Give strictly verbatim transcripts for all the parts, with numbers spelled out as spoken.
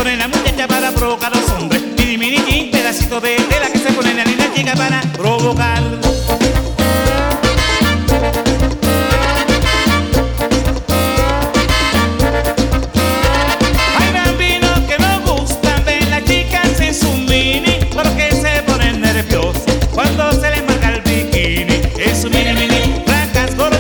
pone la muchacha para provocar a los hombres. Mini, mini, jean, pedacito de tela que se pone la linda chica para provocar. Hay bambinos que no gustan ver las chicas en su mini, porque se ponen nerviosos cuando se les marca el bikini. En su mini, mini, blancas gordas.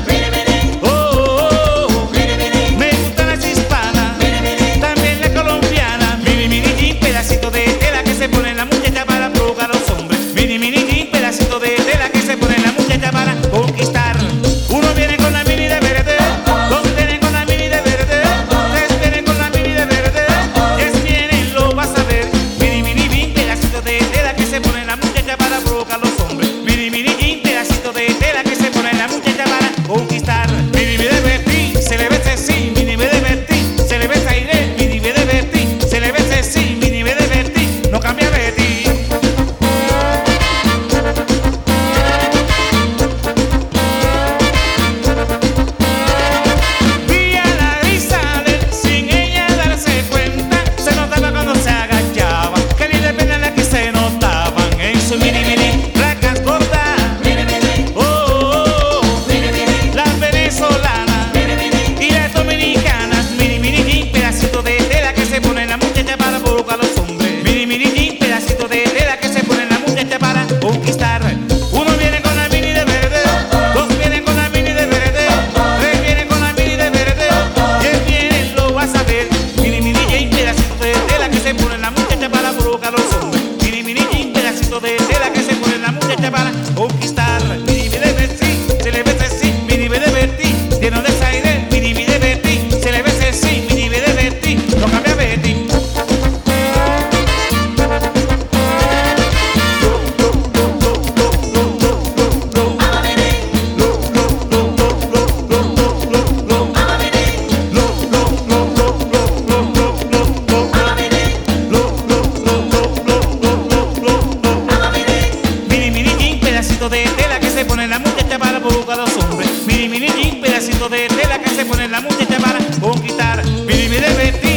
Conquistar. Uno viene con la mini de verde, dos vienen con la mini de verde, tres vienen con la mini de verde, diez vienen, lo vas a ver. Mini, mini, jean, pedacito de tela que se pone la muchacha para provocar los hombres. Mini, mini, jean, pedacito de tela que se pone la muchacha para conquistar. Mini, me divertí, se le ve sí, mini, me divertí, se le ve aire, mini, me divertí, se le ve sí, mini, me divertí, no cambia de ti. Conquistar. Uno viene con la mini de verde, dos vienen con la mini de verde, tres vienen con la mini de verde, diez vienen, lo vas a ver. Mini, mini, jean, pedacito de tela que se pone la muchacha para provocar los hombres. Mini, mini, jean, pedacito de tela que se pone la muchacha para conquistar. Mini, me divertí, se le ve sí, mini, me divertí, lleno de aire, mini, me divertí, se le ve sí, mini, me divertí, no cambia de ti. De tela que se pone la muchacha para provocar a los hombres. Mini, mini, jean, pedacito de tela que se pone la muchacha para conquistar. Mini, mini,